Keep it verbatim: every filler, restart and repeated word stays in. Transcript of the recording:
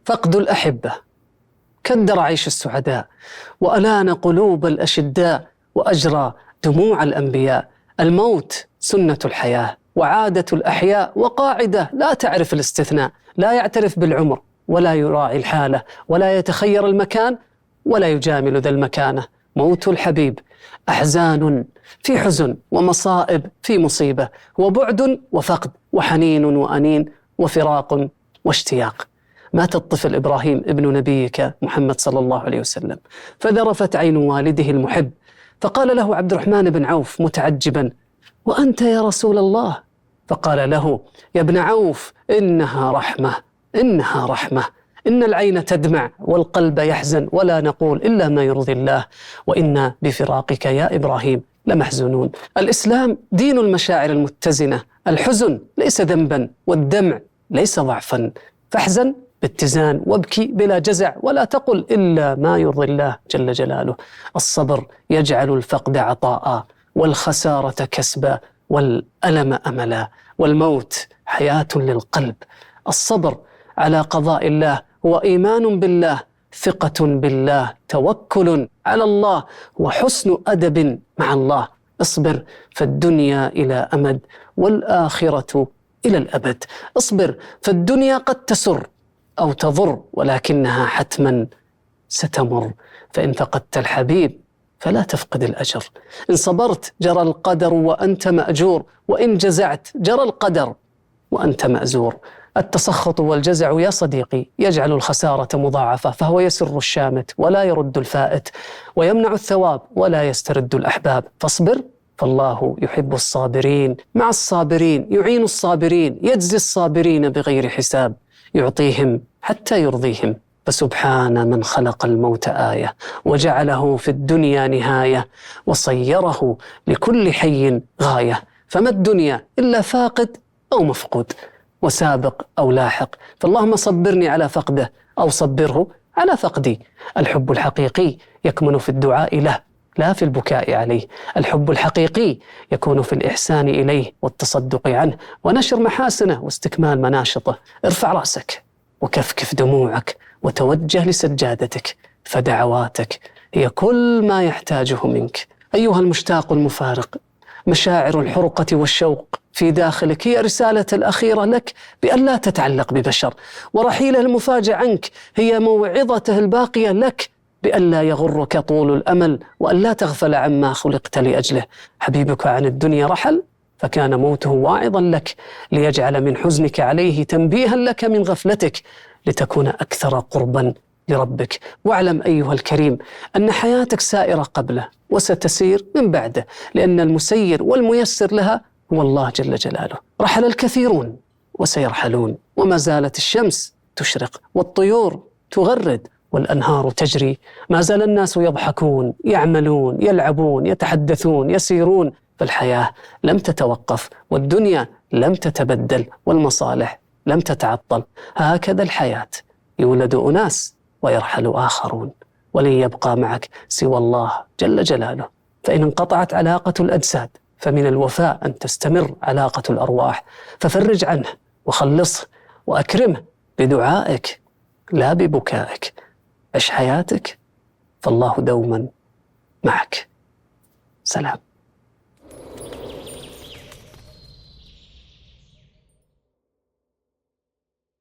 فقد الأحبة كدر عيش السعداء، وألان قلوب الأشداء، وأجرى دموع الأنبياء. الموت سنة الحياة وعادة الأحياء، وقاعدة لا تعرف الاستثناء، لا يعترف بالعمر ولا يراعي الحالة، ولا يتخير المكان ولا يجامل ذا المكانة. موت الحبيب أحزان في حزن، ومصائب في مصيبة، وبعد وفقد، وحنين وأنين، وفراق واشتياق. مات الطفل إبراهيم ابن نبيك محمد صلى الله عليه وسلم، فذرفت عين والده المحب، فقال له عبد الرحمن بن عوف متعجبا: وأنت يا رسول الله؟ فقال له: يا ابن عوف، إنها رحمة، إنها رحمة، إن العين تدمع والقلب يحزن، ولا نقول إلا ما يرضي الله، وإنا بفراقك يا إبراهيم لمحزونون. الإسلام دين المشاعر المتزنة، الحزن ليس ذنبا، والدمع ليس ضعفا، فاحزن باتزان وابكي بلا جزع، ولا تقل إلا ما يرضي الله جل جلاله. الصبر يجعل الفقد عطاء، والخسارة كسبا، والألم أملا، والموت حياة للقلب. الصبر على قضاء الله هو إيمان بالله، ثقة بالله، توكل على الله، وحسن أدب مع الله. اصبر فالدنيا إلى أمد، والآخرة إلى الأبد. اصبر فالدنيا قد تسر أو تضر، ولكنها حتما ستمر. فإن فقدت الحبيب فلا تفقد الأجر. إن صبرت جرى القدر وأنت مأجور، وإن جزعت جرى القدر وأنت مأزور. التسخط والجزع يا صديقي يجعل الخسارة مضاعفة، فهو يسر الشامت ولا يرد الفائت، ويمنع الثواب ولا يسترد الأحباب. فاصبر فالله يحب الصابرين. مع الصابرين يعين الصابرين، يجزي الصابرين بغير حساب، يعطيهم حتى يرضيهم. فسبحان من خلق الموت آية، وجعله في الدنيا نهاية، وصيره لكل حي غاية. فما الدنيا إلا فاقد أو مفقود، وسابق أو لاحق، فاللهم صبرني على فقده، أو صبره على فقدي. الحب الحقيقي يكمن في الدعاء له، لا في البكاء عليه. الحب الحقيقي يكون في الإحسان إليه والتصدق عنه، ونشر محاسنه واستكمال مناشطه. ارفع رأسك وكفكف دموعك، وتوجه لسجادتك، فدعواتك هي كل ما يحتاجه منك. أيها المشتاق المفارق، مشاعر الحرقة والشوق في داخلك هي رسالة الأخيرة لك بأن لا تتعلق ببشر، ورحيله المفاجئ عنك هي موعظته الباقية لك بأن لا يغرك طول الأمل، وأن لا تغفل عما خلقت لأجله. حبيبك عن الدنيا رحل، فكان موته واعظا لك، ليجعل من حزنك عليه تنبيها لك من غفلتك، لتكون أكثر قربا لربك. واعلم أيها الكريم أن حياتك سائرة قبله، وستسير من بعده، لأن المسير والميسر لها هو الله جل جلاله. رحل الكثيرون وسيرحلون، وما زالت الشمس تشرق، والطيور تغرد، والأنهار تجري. ما زال الناس يضحكون، يعملون، يلعبون، يتحدثون، يسيرون. فالحياة لم تتوقف، والدنيا لم تتبدل، والمصالح لم تتعطل. هكذا الحياة، يولد أناس ويرحل آخرون، ولن يبقى معك سوى الله جل جلاله. فإن انقطعت علاقة الأجساد، فمن الوفاء أن تستمر علاقة الأرواح. ففرج عنه وخلصه وأكرمه بدعائك لا ببكائك. عش حياتك، فالله دوما معك. سلام.